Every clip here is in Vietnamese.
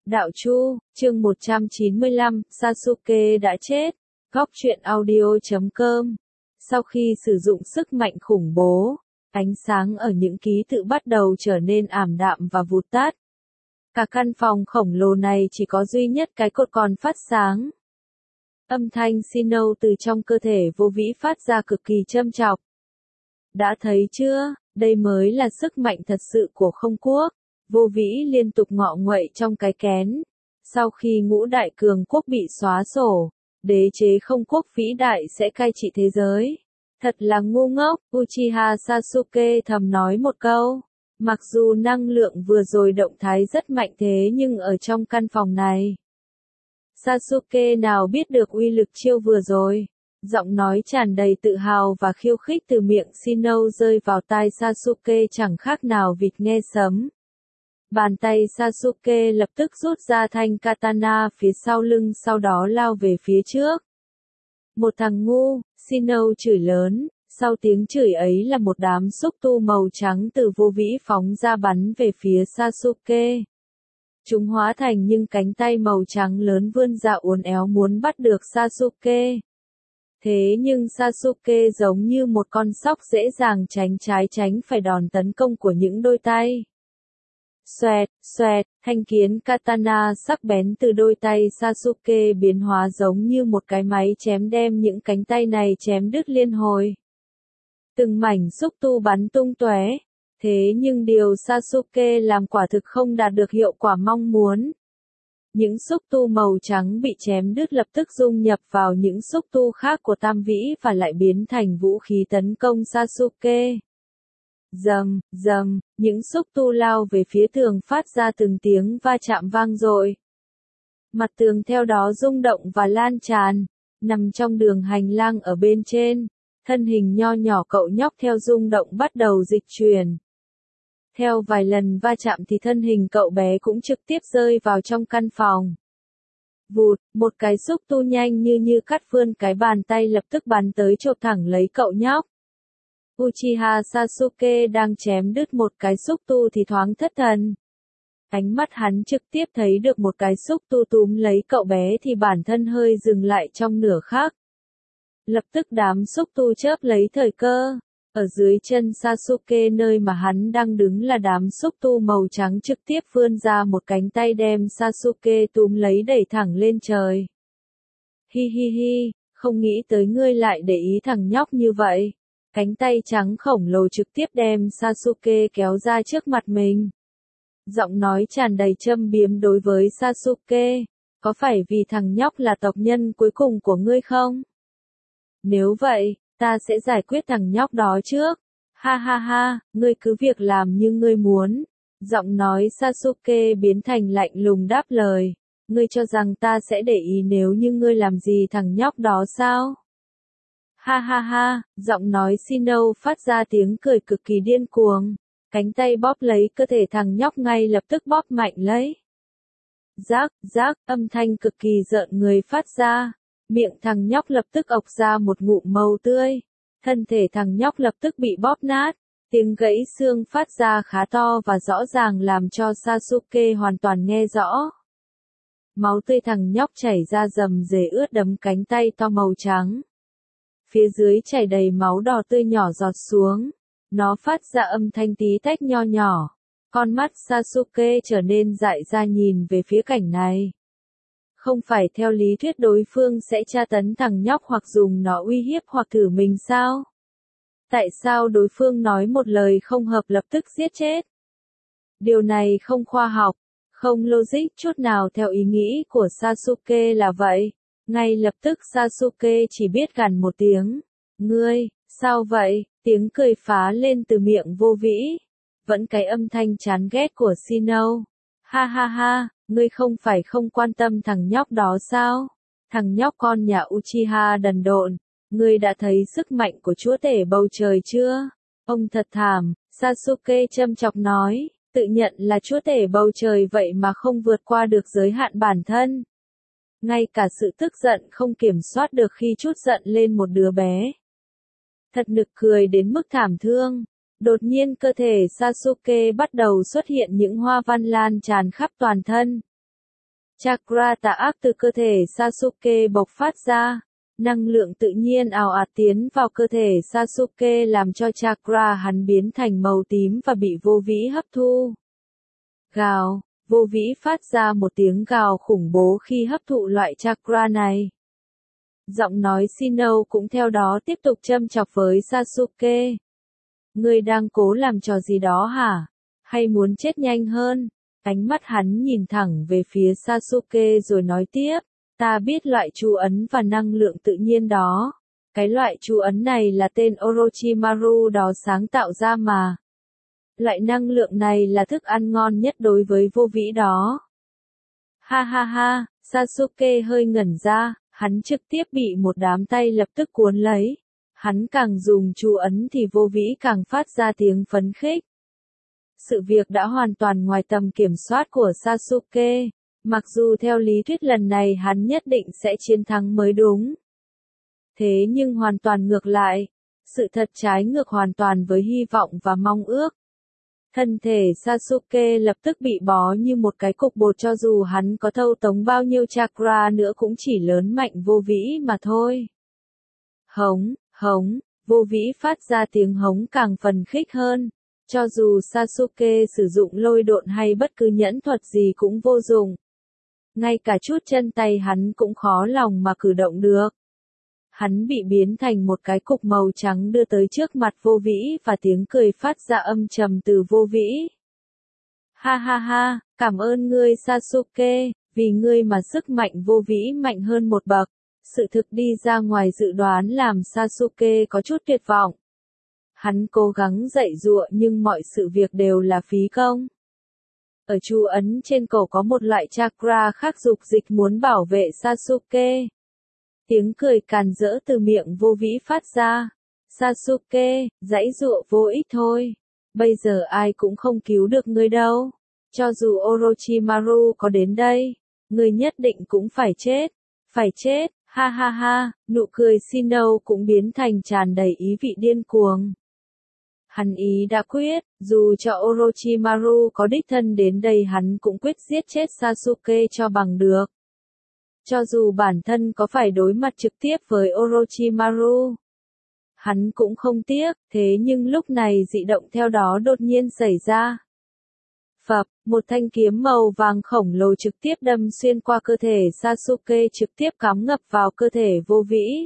Đạo Chu, chương 195, Sasuke đã chết. Góc truyện audio.com. Sau khi sử dụng sức mạnh khủng bố, ánh sáng ở những ký tự bắt đầu trở nên ảm đạm và vụt tắt. Cả căn phòng khổng lồ này chỉ có duy nhất cái cột còn phát sáng. Âm thanh Sinnoh từ trong cơ thể Vô Vĩ phát ra cực kỳ châm chọc. Đã thấy chưa, đây mới là sức mạnh thật sự của không quốc. Vô Vĩ liên tục ngọ nguậy trong cái kén. Sau khi ngũ đại cường quốc bị xóa sổ, đế chế không quốc vĩ đại sẽ cai trị thế giới. Thật là ngu ngốc, Uchiha Sasuke thầm nói một câu. Mặc dù năng lượng vừa rồi động thái rất mạnh thế nhưng ở trong căn phòng này, Sasuke nào biết được uy lực chiêu vừa rồi. Giọng nói tràn đầy tự hào và khiêu khích từ miệng Sinnoh rơi vào tai Sasuke chẳng khác nào vịt nghe sấm. Bàn tay Sasuke lập tức rút ra thanh katana phía sau lưng sau đó lao về phía trước. Một thằng ngu, Sinnoh chửi lớn, sau tiếng chửi ấy là một đám xúc tu màu trắng từ Vô Vĩ phóng ra bắn về phía Sasuke. Chúng hóa thành những cánh tay màu trắng lớn vươn ra uốn éo muốn bắt được Sasuke. Thế nhưng Sasuke giống như một con sóc dễ dàng tránh trái tránh phải đòn tấn công của những đôi tay. Xoẹt, xoẹt, thanh kiếm katana sắc bén từ đôi tay Sasuke biến hóa giống như một cái máy chém đem những cánh tay này chém đứt liên hồi. Từng mảnh xúc tu bắn tung tóe. Thế nhưng điều Sasuke làm quả thực không đạt được hiệu quả mong muốn. Những xúc tu màu trắng bị chém đứt lập tức dung nhập vào những xúc tu khác của Tam Vĩ và lại biến thành vũ khí tấn công Sasuke. Rầm, rầm, những xúc tu lao về phía tường phát ra từng tiếng va chạm vang dội. Mặt tường theo đó rung động và lan tràn, nằm trong đường hành lang ở bên trên, thân hình nho nhỏ cậu nhóc theo rung động bắt đầu dịch chuyển. Theo vài lần va chạm thì thân hình cậu bé cũng trực tiếp rơi vào trong căn phòng. Vụt, một cái xúc tu nhanh như cắt vươn cái bàn tay lập tức bắn tới chộp thẳng lấy cậu nhóc. Uchiha Sasuke đang chém đứt một cái xúc tu thì thoáng thất thần. Ánh mắt hắn trực tiếp thấy được một cái xúc tu túm lấy cậu bé thì bản thân hơi dừng lại trong nửa khắc. Lập tức đám xúc tu chớp lấy thời cơ. Ở dưới chân Sasuke nơi mà hắn đang đứng là đám xúc tu màu trắng trực tiếp vươn ra một cánh tay đem Sasuke túm lấy đẩy thẳng lên trời. Hi hi hi, không nghĩ tới ngươi lại để ý thằng nhóc như vậy. Cánh tay trắng khổng lồ trực tiếp đem Sasuke kéo ra trước mặt mình. Giọng nói tràn đầy châm biếm đối với Sasuke. Có phải vì thằng nhóc là tộc nhân cuối cùng của ngươi không? Nếu vậy, ta sẽ giải quyết thằng nhóc đó trước. Ha ha ha, ngươi cứ việc làm như ngươi muốn. Giọng nói Sasuke biến thành lạnh lùng đáp lời. Ngươi cho rằng ta sẽ để ý nếu như ngươi làm gì thằng nhóc đó sao? Ha ha ha, giọng nói Sinnoh phát ra tiếng cười cực kỳ điên cuồng. Cánh tay bóp lấy cơ thể thằng nhóc ngay lập tức bóp mạnh lấy. Rác, rác, âm thanh cực kỳ rợn người phát ra. Miệng thằng nhóc lập tức ộc ra một ngụm màu tươi. Thân thể thằng nhóc lập tức bị bóp nát. Tiếng gãy xương phát ra khá to và rõ ràng làm cho Sasuke hoàn toàn nghe rõ. Máu tươi thằng nhóc chảy ra rầm rề ướt đẫm cánh tay to màu trắng. Phía dưới chảy đầy máu đỏ tươi nhỏ giọt xuống. Nó phát ra âm thanh tí tách nho nhỏ. Con mắt Sasuke trở nên dại ra nhìn về phía cảnh này. Không phải theo lý thuyết đối phương sẽ tra tấn thằng nhóc hoặc dùng nó uy hiếp hoặc thử mình sao? Tại sao đối phương nói một lời không hợp lập tức giết chết? Điều này không khoa học, không logic chút nào theo ý nghĩ của Sasuke là vậy. Ngay lập tức Sasuke chỉ biết gằn một tiếng. Ngươi, sao vậy? Tiếng cười phá lên từ miệng Vô Vĩ. Vẫn cái âm thanh chán ghét của Sinnoh. Ha ha ha, ngươi không phải không quan tâm thằng nhóc đó sao? Thằng nhóc con nhà Uchiha đần độn. Ngươi đã thấy sức mạnh của chúa tể bầu trời chưa? Ông thật thảm, Sasuke châm chọc nói. Tự nhận là chúa tể bầu trời vậy mà không vượt qua được giới hạn bản thân. Ngay cả sự tức giận không kiểm soát được khi trút giận lên một đứa bé. Thật nực cười đến mức thảm thương. Đột nhiên cơ thể Sasuke bắt đầu xuất hiện những hoa văn lan tràn khắp toàn thân. Chakra tà ác từ cơ thể Sasuke bộc phát ra. Năng lượng tự nhiên ào ạt tiến vào cơ thể Sasuke làm cho chakra hắn biến thành màu tím và bị vô vĩ hấp thu. Gào, vô vĩ phát ra một tiếng gào khủng bố khi hấp thụ loại chakra này. Giọng nói Shino cũng theo đó tiếp tục châm chọc với Sasuke. Ngươi đang cố làm trò gì đó hả? Hay muốn chết nhanh hơn? Ánh mắt hắn nhìn thẳng về phía Sasuke rồi nói tiếp. Ta biết loại chú ấn và năng lượng tự nhiên đó. Cái loại chú ấn này là tên Orochimaru đó sáng tạo ra mà. Loại năng lượng này là thức ăn ngon nhất đối với vô vĩ đó. Ha ha ha, Sasuke hơi ngẩn ra, hắn trực tiếp bị một đám tay lập tức cuốn lấy. Hắn càng dùng chú ấn thì vô vĩ càng phát ra tiếng phấn khích. Sự việc đã hoàn toàn ngoài tầm kiểm soát của Sasuke. Mặc dù theo lý thuyết lần này hắn nhất định sẽ chiến thắng mới đúng. Thế nhưng hoàn toàn ngược lại. Sự thật trái ngược hoàn toàn với hy vọng và mong ước. Thân thể Sasuke lập tức bị bó như một cái cục bột, cho dù hắn có thâu tống bao nhiêu chakra nữa cũng chỉ lớn mạnh vô vĩ mà thôi. Hống, hống, vô vĩ phát ra tiếng hống càng phấn khích hơn. Cho dù Sasuke sử dụng lôi độn hay bất cứ nhẫn thuật gì cũng vô dụng. Ngay cả chút chân tay hắn cũng khó lòng mà cử động được. Hắn bị biến thành một cái cục màu trắng đưa tới trước mặt vô vĩ và tiếng cười phát ra âm trầm từ vô vĩ. Ha ha ha, cảm ơn ngươi Sasuke, vì ngươi mà sức mạnh vô vĩ mạnh hơn một bậc. Sự thực đi ra ngoài dự đoán làm Sasuke có chút tuyệt vọng. Hắn cố gắng dạy dụa nhưng mọi sự việc đều là phí công. Ở chú ấn trên cổ có một loại chakra khác dục dịch muốn bảo vệ Sasuke. Tiếng cười càn rỡ từ miệng vô vĩ phát ra. Sasuke, giãy giụa vô ích thôi. Bây giờ ai cũng không cứu được ngươi đâu. Cho dù Orochimaru có đến đây, ngươi nhất định cũng phải chết. Phải chết, ha ha ha, nụ cười Shino cũng biến thành tràn đầy ý vị điên cuồng. Hắn ý đã quyết, dù cho Orochimaru có đích thân đến đây hắn cũng quyết giết chết Sasuke cho bằng được. Cho dù bản thân có phải đối mặt trực tiếp với Orochimaru, hắn cũng không tiếc, thế nhưng lúc này dị động theo đó đột nhiên xảy ra. Phập, một thanh kiếm màu vàng khổng lồ trực tiếp đâm xuyên qua cơ thể Sasuke, trực tiếp cắm ngập vào cơ thể vô vĩ.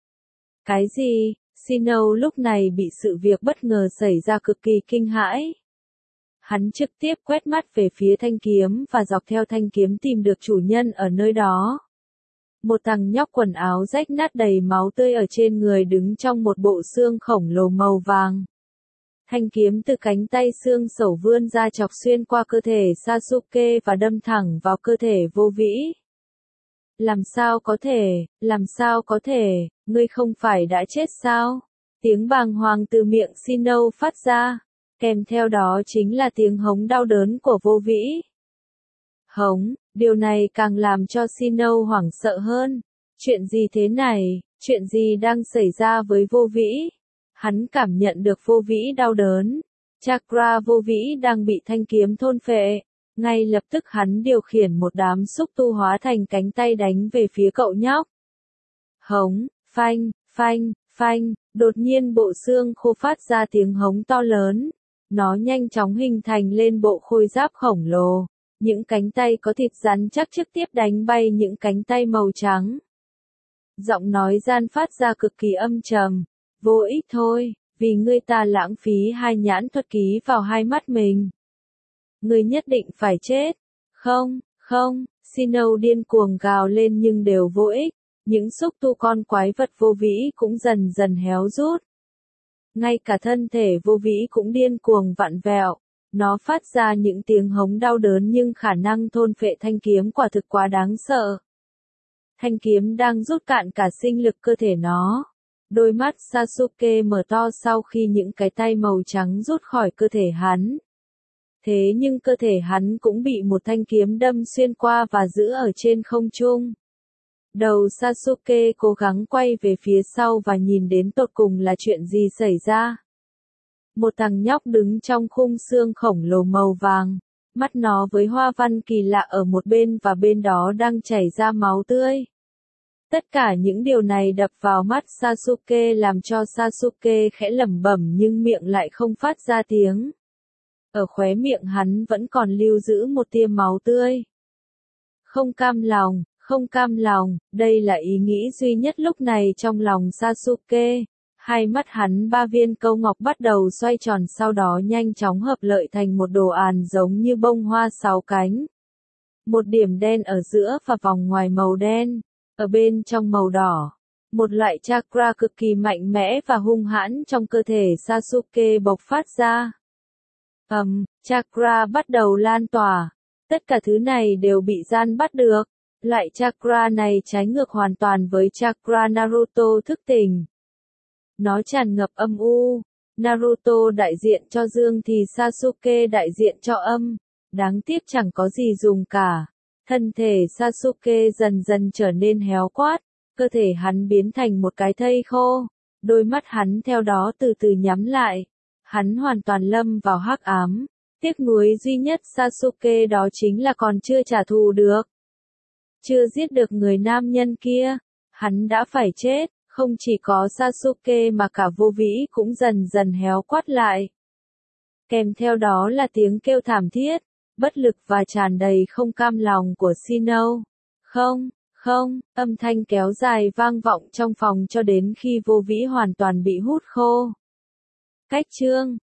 Cái gì? Shino lúc này bị sự việc bất ngờ xảy ra cực kỳ kinh hãi. Hắn trực tiếp quét mắt về phía thanh kiếm và dọc theo thanh kiếm tìm được chủ nhân ở nơi đó. Một thằng nhóc quần áo rách nát đầy máu tươi ở trên người đứng trong một bộ xương khổng lồ màu vàng. Thanh kiếm từ cánh tay xương sẩu vươn ra chọc xuyên qua cơ thể Sasuke và đâm thẳng vào cơ thể vô vĩ. Làm sao có thể, ngươi không phải đã chết sao? Tiếng bàng hoàng từ miệng Shino phát ra, kèm theo đó chính là tiếng hống đau đớn của vô vĩ. Hống, điều này càng làm cho Shino hoảng sợ hơn. Chuyện gì thế này, chuyện gì đang xảy ra với vô vĩ? Hắn cảm nhận được vô vĩ đau đớn. Chakra vô vĩ đang bị thanh kiếm thôn phệ. Ngay lập tức hắn điều khiển một đám xúc tu hóa thành cánh tay đánh về phía cậu nhóc. Hống, phanh, phanh, phanh, đột nhiên bộ xương khô phát ra tiếng hống to lớn. Nó nhanh chóng hình thành lên bộ khôi giáp khổng lồ. Những cánh tay có thịt rắn chắc trực tiếp đánh bay những cánh tay màu trắng. Giọng nói gian phát ra cực kỳ âm trầm. Vô ích thôi, vì ngươi ta lãng phí hai nhãn thuật ký vào hai mắt mình. Ngươi nhất định phải chết. Không, không, Shino điên cuồng gào lên nhưng đều vô ích. Những xúc tu con quái vật vô vĩ cũng dần dần héo rút. Ngay cả thân thể vô vĩ cũng điên cuồng vặn vẹo. Nó phát ra những tiếng hống đau đớn nhưng khả năng thôn phệ thanh kiếm quả thực quá đáng sợ. Thanh kiếm đang rút cạn cả sinh lực cơ thể nó. Đôi mắt Sasuke mở to sau khi những cái tay màu trắng rút khỏi cơ thể hắn. Thế nhưng cơ thể hắn cũng bị một thanh kiếm đâm xuyên qua và giữ ở trên không trung. Đầu Sasuke cố gắng quay về phía sau và nhìn đến tột cùng là chuyện gì xảy ra. Một thằng nhóc đứng trong khung xương khổng lồ màu vàng. mắt nó với hoa văn kỳ lạ ở một bên và bên đó đang chảy ra máu tươi. Tất cả những điều này đập vào mắt Sasuke làm cho Sasuke khẽ lẩm bẩm nhưng miệng lại không phát ra tiếng. Ở khóe miệng hắn vẫn còn lưu giữ một tia máu tươi. Không cam lòng, đây là ý nghĩ duy nhất lúc này trong lòng Sasuke. Hai mắt hắn ba viên câu ngọc bắt đầu xoay tròn sau đó nhanh chóng hợp lợi thành một đồ án giống như bông hoa sáu cánh. Một điểm đen ở giữa và vòng ngoài màu đen, ở bên trong màu đỏ. Một loại chakra cực kỳ mạnh mẽ và hung hãn trong cơ thể Sasuke bộc phát ra. Chakra bắt đầu lan tỏa. Tất cả thứ này đều bị gian bắt được. Loại chakra này trái ngược hoàn toàn với chakra Naruto thức tỉnh. Nó tràn ngập âm u. Naruto đại diện cho dương thì Sasuke đại diện cho âm. Đáng tiếc chẳng có gì dùng cả. Thân thể Sasuke dần dần trở nên héo quát. Cơ thể hắn biến thành một cái thây khô. Đôi mắt hắn theo đó từ từ nhắm lại. Hắn hoàn toàn lâm vào hắc ám. Tiếc nuối duy nhất Sasuke đó chính là còn chưa trả thù được. Chưa giết được người nam nhân kia. Hắn đã phải chết. Không chỉ có Sasuke mà cả vô vĩ cũng dần dần héo quắt lại. Kèm theo đó là tiếng kêu thảm thiết, bất lực và tràn đầy không cam lòng của Shino. Không, âm thanh kéo dài vang vọng trong phòng cho đến khi vô vĩ hoàn toàn bị hút khô. Cách chương